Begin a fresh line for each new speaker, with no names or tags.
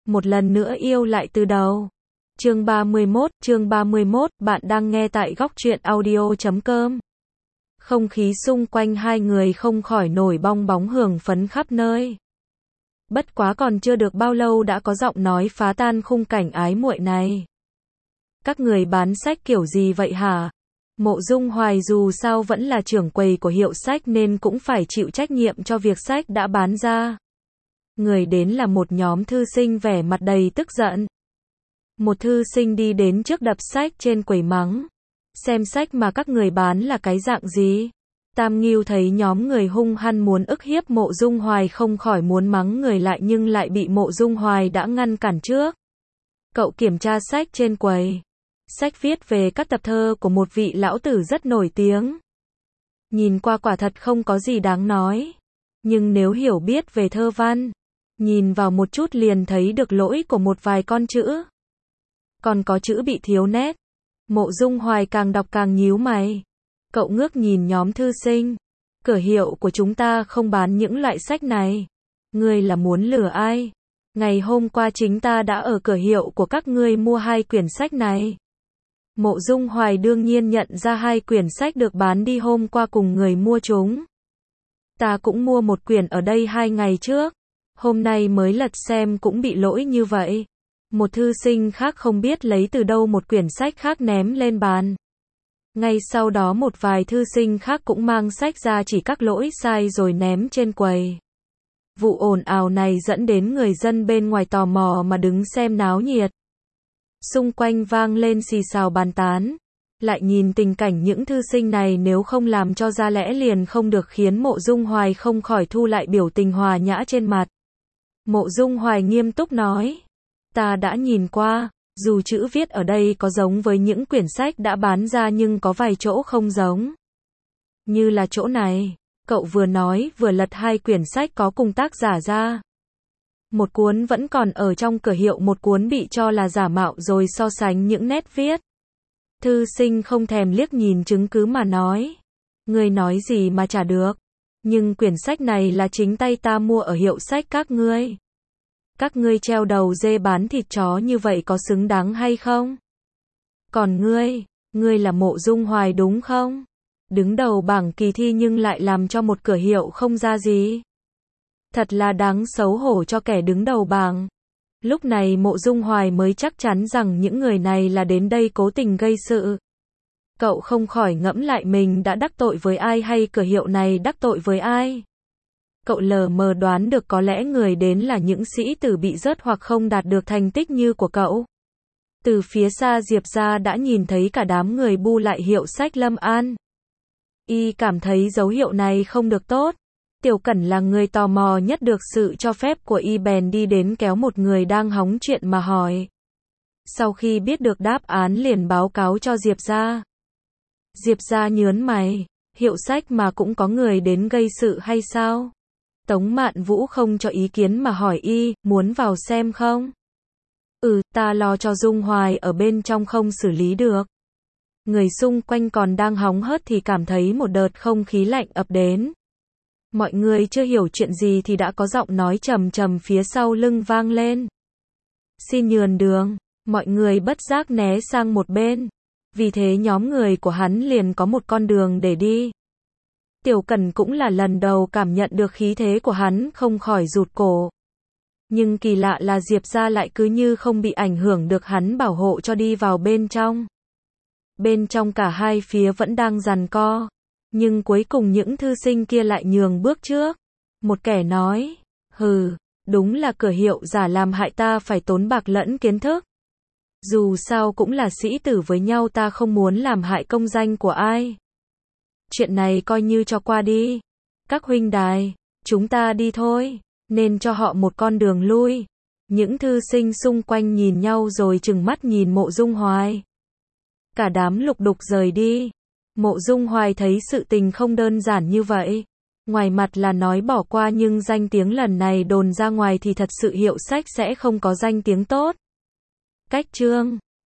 một lần nữa yêu lại từ đầu. Chương 31, bạn đang nghe tại góc truyện audio.com. Không khí xung quanh hai người không khỏi nổi bong bóng hưởng phấn khắp nơi. Bất quá còn chưa được bao lâu đã có giọng nói phá tan khung cảnh ái muội này. Các người bán sách kiểu gì vậy hả? Mộ Dung Hoài dù sao vẫn là trưởng quầy của hiệu sách nên cũng phải chịu trách nhiệm cho việc sách đã bán ra. Người đến là một nhóm thư sinh vẻ mặt đầy tức giận. Một thư sinh đi đến trước đập sách trên quầy mắng. Xem sách mà các người bán là cái dạng gì? Tam Ngưu thấy nhóm người hung hăng muốn ức hiếp Mộ Dung Hoài không khỏi muốn mắng người lại nhưng lại bị Mộ Dung Hoài đã ngăn cản trước. Cậu kiểm tra sách trên quầy. Sách viết về các tập thơ của một vị lão tử rất nổi tiếng. Nhìn qua quả thật không có gì đáng nói. Nhưng nếu hiểu biết về thơ văn, nhìn vào một chút liền thấy được lỗi của một vài con chữ. Còn có chữ bị thiếu nét. Mộ Dung Hoài càng đọc càng nhíu mày. Cậu ngước nhìn nhóm thư sinh. Cửa hiệu của chúng ta không bán những loại sách này. Ngươi là muốn lừa ai? Ngày hôm qua chính ta đã ở cửa hiệu của các ngươi mua 2 quyển sách này. Mộ Dung Hoài đương nhiên nhận ra 2 quyển sách được bán đi hôm qua cùng người mua chúng. Ta cũng mua một quyển ở đây 2 ngày trước. Hôm nay mới lật xem cũng bị lỗi như vậy. Một thư sinh khác không biết lấy từ đâu một quyển sách khác ném lên bàn. Ngay sau đó một vài thư sinh khác cũng mang sách ra chỉ các lỗi sai rồi ném trên quầy. Vụ ồn ào này dẫn đến người dân bên ngoài tò mò mà đứng xem náo nhiệt. Xung quanh vang lên xì xào bàn tán. Lại nhìn tình cảnh những thư sinh này nếu không làm cho ra lẽ liền không được khiến Mộ Dung Hoài không khỏi thu lại biểu tình hòa nhã trên mặt. Mộ Dung Hoài nghiêm túc nói. Ta đã nhìn qua, dù chữ viết ở đây có giống với những quyển sách đã bán ra nhưng có vài chỗ không giống. Như là chỗ này, cậu vừa nói vừa lật 2 quyển sách có cùng tác giả ra. Một cuốn vẫn còn ở trong cửa hiệu, một cuốn bị cho là giả mạo rồi so sánh những nét viết. Thư sinh không thèm liếc nhìn chứng cứ mà nói. Ngươi nói gì mà chả được. Nhưng quyển sách này là chính tay ta mua ở hiệu sách các ngươi. Các ngươi treo đầu dê bán thịt chó như vậy có xứng đáng hay không? Còn ngươi là Mộ Dung Hoài đúng không? Đứng đầu bảng kỳ thi nhưng lại làm cho một cửa hiệu không ra gì. Thật là đáng xấu hổ cho kẻ đứng đầu bảng. Lúc này Mộ Dung Hoài mới chắc chắn rằng những người này là đến đây cố tình gây sự. Cậu không khỏi ngẫm lại mình đã đắc tội với ai hay cửa hiệu này đắc tội với ai. Cậu lờ mờ đoán được có lẽ người đến là những sĩ tử bị rớt hoặc không đạt được thành tích như của cậu. Từ phía xa Diệp ra đã nhìn thấy cả đám người bu lại hiệu sách Lâm An. Y cảm thấy dấu hiệu này không được tốt. Tiểu Cẩn là người tò mò nhất được sự cho phép của Y bèn đi đến kéo một người đang hóng chuyện mà hỏi. Sau khi biết được đáp án liền báo cáo cho Diệp ra. Diệp ra nhớn mày, hiệu sách mà cũng có người đến gây sự hay sao? Tống Mạn Vũ không cho ý kiến mà hỏi Y, muốn vào xem không? Ta lo cho Dung Hoài ở bên trong không xử lý được. Người xung quanh còn đang hóng hớt thì cảm thấy một đợt không khí lạnh ập đến. Mọi người chưa hiểu chuyện gì thì đã có giọng nói trầm trầm phía sau lưng vang lên. Xin nhường đường, mọi người bất giác né sang một bên. Vì thế nhóm người của hắn liền có một con đường để đi. Tiểu Cẩn cũng là lần đầu cảm nhận được khí thế của hắn không khỏi rụt cổ. Nhưng kỳ lạ là Diệp ra lại cứ như không bị ảnh hưởng được hắn bảo hộ cho đi vào bên trong. Bên trong cả hai phía vẫn đang giằng co. Nhưng cuối cùng những thư sinh kia lại nhường bước trước. Một kẻ nói, đúng là cửa hiệu giả làm hại ta phải tốn bạc lẫn kiến thức. Dù sao cũng là sĩ tử với nhau, ta không muốn làm hại công danh của ai. Chuyện này coi như cho qua đi. Các huynh đài, chúng ta đi thôi, nên cho họ một con đường lui. Những thư sinh xung quanh nhìn nhau rồi trừng mắt nhìn Mộ Dung Hoài. Cả đám lục đục rời đi. Mộ Dung Hoài thấy sự tình không đơn giản như vậy. Ngoài mặt là nói bỏ qua nhưng danh tiếng lần này đồn ra ngoài thì thật sự hiệu sách sẽ không có danh tiếng tốt. Cách chương